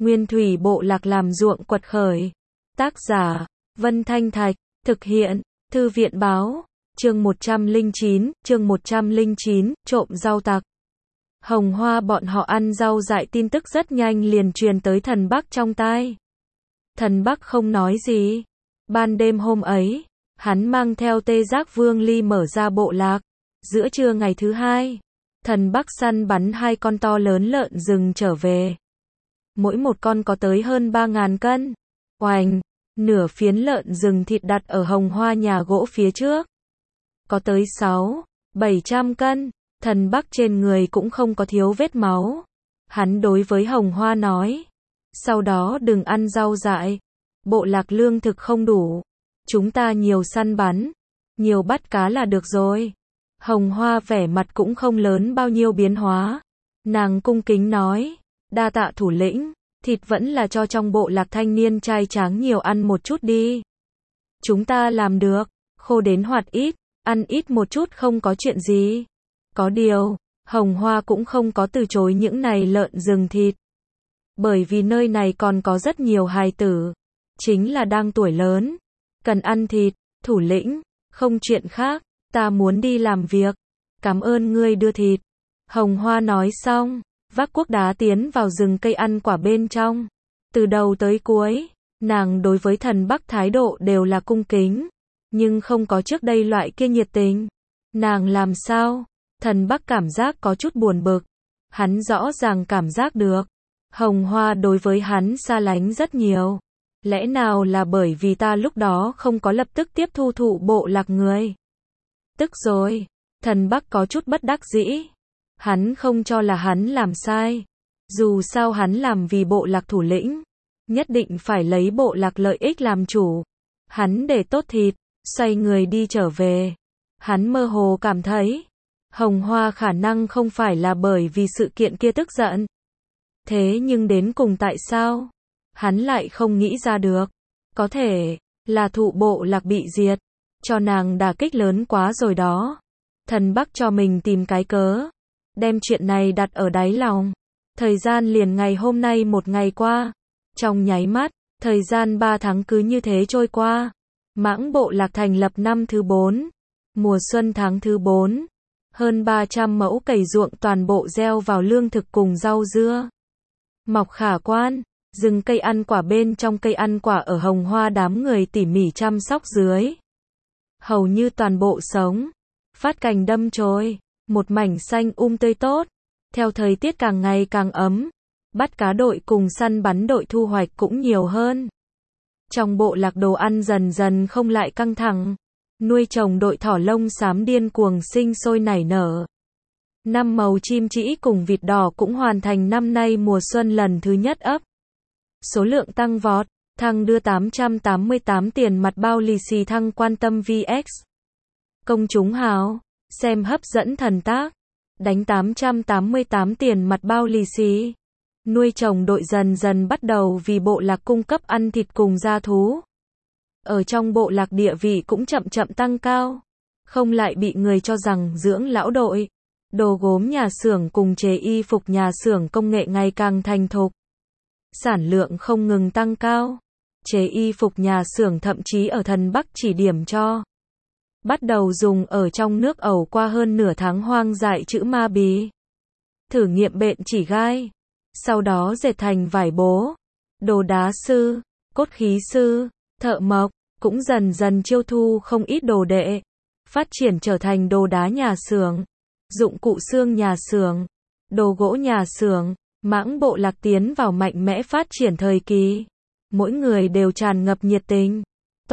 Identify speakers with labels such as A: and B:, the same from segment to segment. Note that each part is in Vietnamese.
A: Nguyên thủy bộ lạc làm ruộng quật khởi. Tác giả, Vân Thanh Thạch, thực hiện, Thư viện báo, chương 109, trộm rau tặc. Hồng Hoa bọn họ ăn rau dại tin tức rất nhanh liền truyền tới thần Bắc trong tai. Thần Bắc không nói gì. Ban đêm hôm ấy, hắn mang theo Tê Giác Vương Ly mở ra bộ lạc. Giữa trưa ngày thứ hai, thần Bắc săn bắn 2 con to lớn lợn rừng trở về. Mỗi một con có tới hơn 3.000 cân. Oành, nửa phiến lợn rừng thịt đặt ở Hồng Hoa nhà gỗ phía trước. Có tới 600-700 cân, thần Bắc trên người cũng không có thiếu vết máu. Hắn đối với Hồng Hoa nói, sau đó đừng ăn rau dại, bộ lạc lương thực không đủ, chúng ta nhiều săn bắn, nhiều bắt cá là được rồi. Hồng Hoa vẻ mặt cũng không lớn bao nhiêu biến hóa. Nàng cung kính nói, đa tạ thủ lĩnh, thịt vẫn là cho trong bộ lạc thanh niên trai tráng nhiều ăn một chút đi. Chúng ta làm được, khô đến hoạt ít, ăn ít một chút không có chuyện gì. Có điều, Hồng Hoa cũng không có từ chối những này lợn rừng thịt. Bởi vì nơi này còn có rất nhiều hài tử, chính là đang tuổi lớn, cần ăn thịt. Thủ lĩnh, không chuyện khác, ta muốn đi làm việc. Cảm ơn ngươi đưa thịt. Hồng Hoa nói xong, vác cuốc đá tiến vào rừng cây ăn quả bên trong. Từ đầu tới cuối, nàng đối với thần Bắc thái độ đều là cung kính, nhưng không có trước đây loại kia nhiệt tình. Nàng làm sao? Thần Bắc cảm giác có chút buồn bực. Hắn rõ ràng cảm giác được, Hồng Hoa đối với hắn xa lánh rất nhiều. Lẽ nào là bởi vì ta lúc đó không có lập tức tiếp thu thụ bộ lạc người? Tức rồi, thần Bắc có chút bất đắc dĩ. Hắn không cho là hắn làm sai. Dù sao hắn làm vì bộ lạc thủ lĩnh, nhất định phải lấy bộ lạc lợi ích làm chủ. Hắn để tốt thịt, xoay người đi trở về. Hắn mơ hồ cảm thấy, Hồng Hoa khả năng không phải là bởi vì sự kiện kia tức giận. Thế nhưng đến cùng tại sao? Hắn lại không nghĩ ra được. Có thể là thụ bộ lạc bị diệt, cho nàng đả kích lớn quá rồi đó. Thần Bắc cho mình tìm cái cớ, đem chuyện này đặt ở đáy lòng. Thời gian liền ngày hôm nay một ngày qua. Trong nháy mắt, thời gian 3 tháng cứ như thế trôi qua. Mãng bộ lạc thành lập năm thứ 4. Mùa xuân tháng thứ 4. Hơn 300 mẫu cày ruộng toàn bộ gieo vào lương thực cùng rau dưa. Mọc khả quan, rừng cây ăn quả bên trong cây ăn quả ở Hồng Hoa đám người tỉ mỉ chăm sóc dưới. Hầu như toàn bộ sống, phát cành đâm chồi, một mảnh xanh tươi tốt. Theo thời tiết càng ngày càng ấm, bắt cá đội cùng săn bắn đội thu hoạch cũng nhiều hơn. Trong bộ lạc đồ ăn dần dần không lại căng thẳng. Nuôi trồng đội thỏ lông xám điên cuồng sinh sôi nảy nở. 5 màu chim trĩ cùng vịt đỏ cũng hoàn thành năm nay mùa xuân lần thứ nhất ấp. Số lượng tăng vọt, thăng đưa 888 tiền mặt bao lì xì thăng quan tâm VX. Công chúng hào, xem hấp dẫn thần tác, đánh 888 tiền mặt bao lì xì. Nuôi trồng đội dần dần bắt đầu vì bộ lạc cung cấp ăn thịt cùng gia thú. Ở trong bộ lạc địa vị cũng chậm chậm tăng cao, không lại bị người cho rằng dưỡng lão đội. Đồ gốm nhà xưởng cùng chế y phục nhà xưởng công nghệ ngày càng thành thục. Sản lượng không ngừng tăng cao. Chế y phục nhà xưởng thậm chí ở thần Bắc chỉ điểm cho. Bắt đầu dùng ở trong nước ẩu qua hơn nửa tháng hoang dại chữ ma bí. Thử nghiệm bện chỉ gai. Sau đó dệt thành vải bố. Đồ đá sư, cốt khí sư, thợ mộc, cũng dần dần chiêu thu không ít đồ đệ. Phát triển trở thành đồ đá nhà xưởng, dụng cụ xương nhà xưởng, đồ gỗ nhà xưởng. Mãng bộ lạc tiến vào mạnh mẽ phát triển thời kỳ. Mỗi người đều tràn ngập nhiệt tình.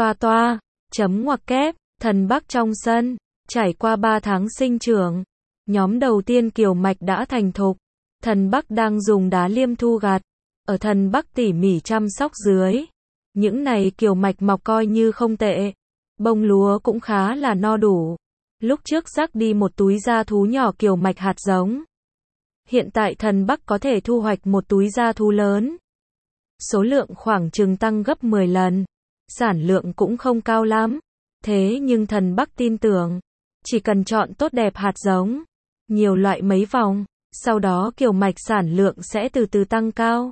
A: Chấm ngoặc kép, thần Bắc trong sân, trải qua 3 tháng sinh trưởng. Nhóm đầu tiên kiều mạch đã thành thục. Thần Bắc đang dùng đá liêm thu gặt. Ở thần Bắc tỉ mỉ chăm sóc dưới. Những này kiều mạch mọc coi như không tệ. Bông lúa cũng khá là no đủ. Lúc trước rắc đi một túi gia thú nhỏ kiều mạch hạt giống. Hiện tại thần Bắc có thể thu hoạch một túi gia thú lớn. Số lượng khoảng chừng tăng gấp 10 lần. Sản lượng cũng không cao lắm. Thế nhưng thần Bắc tin tưởng, chỉ cần chọn tốt đẹp hạt giống, nhiều loại mấy vòng, sau đó kiều mạch sản lượng sẽ từ từ tăng cao.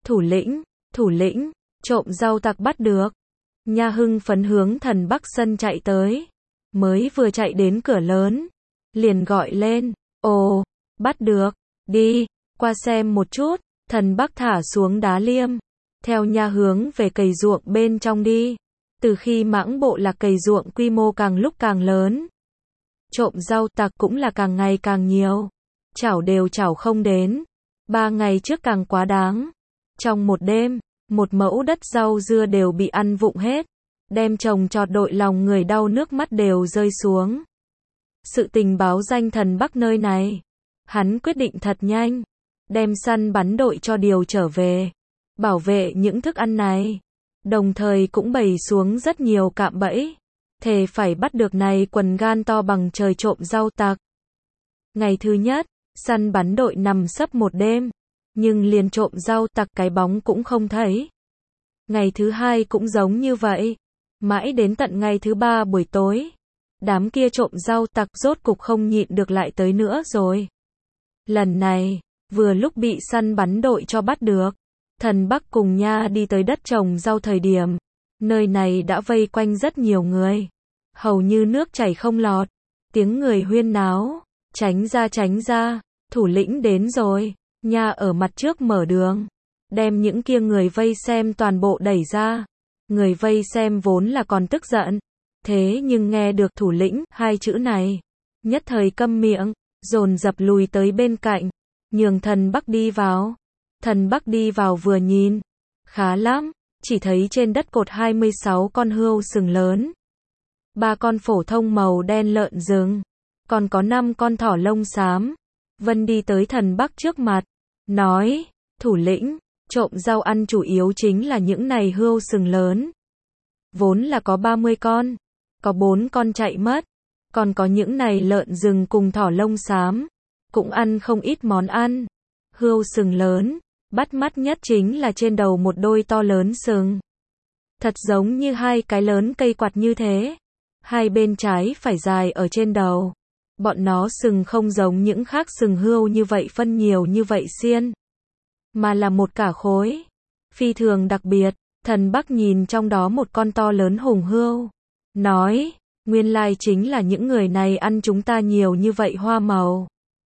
A: thủ lĩnh, trộm rau tặc bắt được. Nha hưng phấn hướng thần Bắc sân chạy tới. Mới vừa chạy đến cửa lớn, liền gọi lên, ồ, bắt được, đi, qua xem một chút. Thần Bắc thả xuống đá liêm, theo nha hướng về cày ruộng bên trong đi. Từ khi mãng bộ lạc cày ruộng quy mô càng lúc càng lớn, trộm rau tặc cũng là càng ngày càng nhiều. Chảo đều chảo không đến. 3 ngày trước càng quá đáng. Trong một đêm, 1 mẫu đất rau dưa đều bị ăn vụng hết. Đem trồng trọt đội lòng người đau nước mắt đều rơi xuống. Sự tình báo danh thần Bắc nơi này. Hắn quyết định thật nhanh. Đem săn bắn đội cho điều trở về. Bảo vệ những thức ăn này. Đồng thời cũng bày xuống rất nhiều cạm bẫy. Thề phải bắt được này quần gan to bằng trời trộm rau tặc. Ngày thứ nhất, săn bắn đội nằm sấp một đêm. Nhưng liền trộm rau tặc cái bóng cũng không thấy. Ngày thứ hai cũng giống như vậy. Mãi đến tận ngày thứ 3 buổi tối. Đám kia trộm rau tặc rốt cục không nhịn được lại tới nữa rồi. Lần này, vừa lúc bị săn bắn đội cho bắt được. Thần Bắc cùng nha đi tới đất trồng rau thời điểm. Nơi này đã vây quanh rất nhiều người. Hầu như nước chảy không lọt. Tiếng người huyên náo. Tránh ra, thủ lĩnh đến rồi. Nha ở mặt trước mở đường. Đem những kia người vây xem toàn bộ đẩy ra. Người vây xem vốn là còn tức giận. Thế nhưng nghe được thủ lĩnh 2 chữ này. Nhất thời câm miệng, dồn dập lùi tới bên cạnh. Nhường thần Bắc đi vào. Thần Bắc đi vào vừa nhìn. Khá lắm, chỉ thấy trên đất cột 26 con hươu sừng lớn. 3 con phổ thông màu đen lợn rừng. Còn có 5 con thỏ lông xám. Vân đi tới thần Bắc trước mặt. Nói, thủ lĩnh, trộm rau ăn chủ yếu chính là những này hươu sừng lớn. Vốn là có 30 con. Có 4 con chạy mất. Còn có những này lợn rừng cùng thỏ lông xám. Cũng ăn không ít món ăn. Hươu sừng lớn. Bắt mắt nhất chính là trên đầu một đôi to lớn sừng. Thật giống như 2 cái lớn cây quạt như thế. 2 bên trái phải dài ở trên đầu. Bọn nó sừng không giống những khác sừng hươu như vậy phân nhiều như vậy xiên. Mà là một cả khối. Phi thường đặc biệt. Thần Bắc nhìn trong đó một con to lớn hùng hươu. Nói, nguyên lai chính là những người này ăn chúng ta nhiều như vậy hoa màu.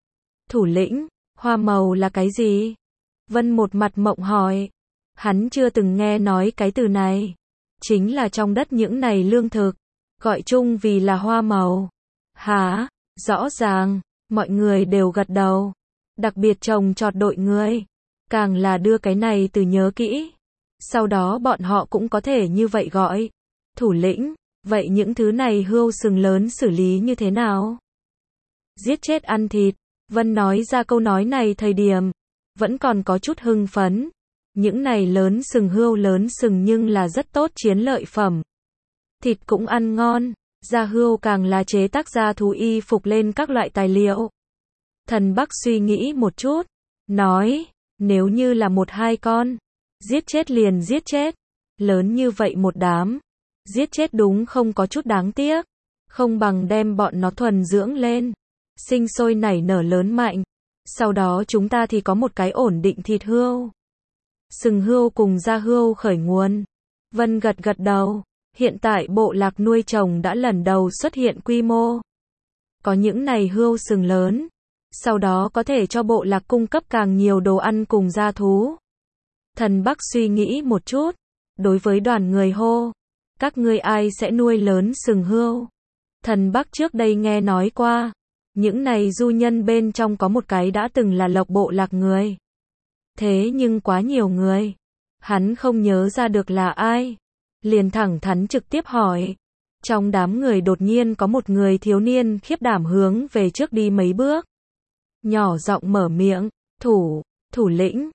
A: Thủ lĩnh, hoa màu là cái gì? Vân một mặt mộng hỏi. Hắn chưa từng nghe nói cái từ này. Chính là trong đất những này lương thực. Gọi chung vì là hoa màu. Hả? Rõ ràng, mọi người đều gật đầu. Đặc biệt trồng trọt đội người. Càng là đưa cái này từ nhớ kỹ. Sau đó bọn họ cũng có thể như vậy gọi. Thủ lĩnh, vậy những thứ này hươu sừng lớn xử lý như thế nào? Giết chết ăn thịt. Vân nói ra câu nói này thời điểm. Vẫn còn có chút hưng phấn. Những này lớn sừng hươu lớn sừng nhưng là rất tốt chiến lợi phẩm. Thịt cũng ăn ngon. Da hươu càng là chế tác ra thú y phục lên các loại tài liệu. Thần Bắc suy nghĩ một chút. Nói, nếu như là 1-2 con. Giết chết liền giết chết. Lớn như vậy một đám. Giết chết đúng không có chút đáng tiếc. Không bằng đem bọn nó thuần dưỡng lên. Sinh sôi nảy nở lớn mạnh. Sau đó chúng ta thì có một cái ổn định thịt hươu. Sừng hươu cùng da hươu khởi nguồn. Vân gật gật đầu. Hiện tại bộ lạc nuôi trồng đã lần đầu xuất hiện quy mô. Có những này hươu sừng lớn. Sau đó có thể cho bộ lạc cung cấp càng nhiều đồ ăn cùng gia thú. Thần Bắc suy nghĩ một chút. Đối với đoàn người hô. Các ngươi ai sẽ nuôi lớn sừng hươu? Thần Bắc trước đây nghe nói qua. Những này du nhân bên trong có một cái đã từng là lộc bộ lạc người. Thế nhưng quá nhiều người. Hắn không nhớ ra được là ai. Liền thẳng thắn trực tiếp hỏi. Trong đám người đột nhiên có một người thiếu niên khiếp đảm hướng về trước đi mấy bước. Nhỏ giọng mở miệng. Thủ lĩnh,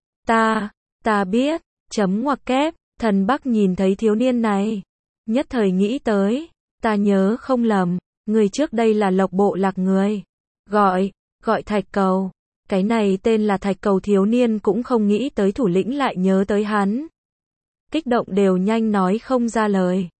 A: ta biết, chấm ngoặc kép. Thần Bắc nhìn thấy thiếu niên này. Nhất thời nghĩ tới. Ta nhớ không lầm. Người trước đây là lộc bộ lạc người. Gọi Thạch Cầu. Cái này tên là Thạch Cầu thiếu niên cũng không nghĩ tới thủ lĩnh lại nhớ tới hắn. Kích động đều nhanh nói không ra lời.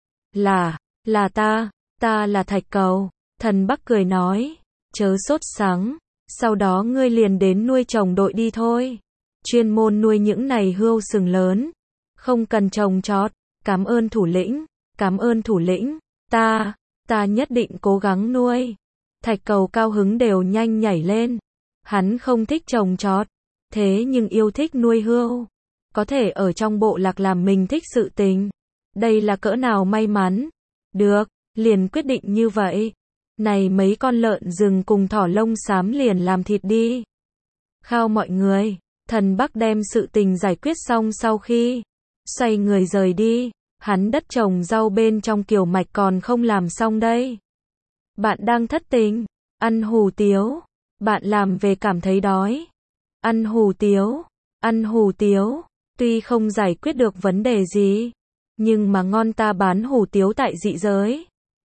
A: Là ta là Thạch Cầu. Thần Bắc cười nói. Chớ sốt sắng. Sau đó ngươi liền đến nuôi trồng đội đi thôi. chuyên môn nuôi những này hươu sừng lớn. Không cần trồng trọt, cảm ơn thủ lĩnh, ta nhất định cố gắng nuôi. Thạch Cầu cao hứng đều nhanh nhảy lên. Hắn không thích trồng trọt, thế nhưng yêu thích nuôi hươu. Có thể ở trong bộ lạc làm mình thích sự tình. Đây là cỡ nào may mắn. Được, liền quyết định như vậy. Này mấy con lợn rừng cùng thỏ lông xám liền làm thịt đi. Khao mọi người, thần Bắc đem sự tình giải quyết xong sau khi xoay người rời đi, hắn đất trồng rau bên trong Kiều Mạch còn không làm xong đây. Bạn đang thất tình, ăn hủ tiếu, bạn làm về cảm thấy đói. Ăn hủ tiếu, tuy không giải quyết được vấn đề gì, nhưng mà ngon, ta bán hủ tiếu tại dị giới.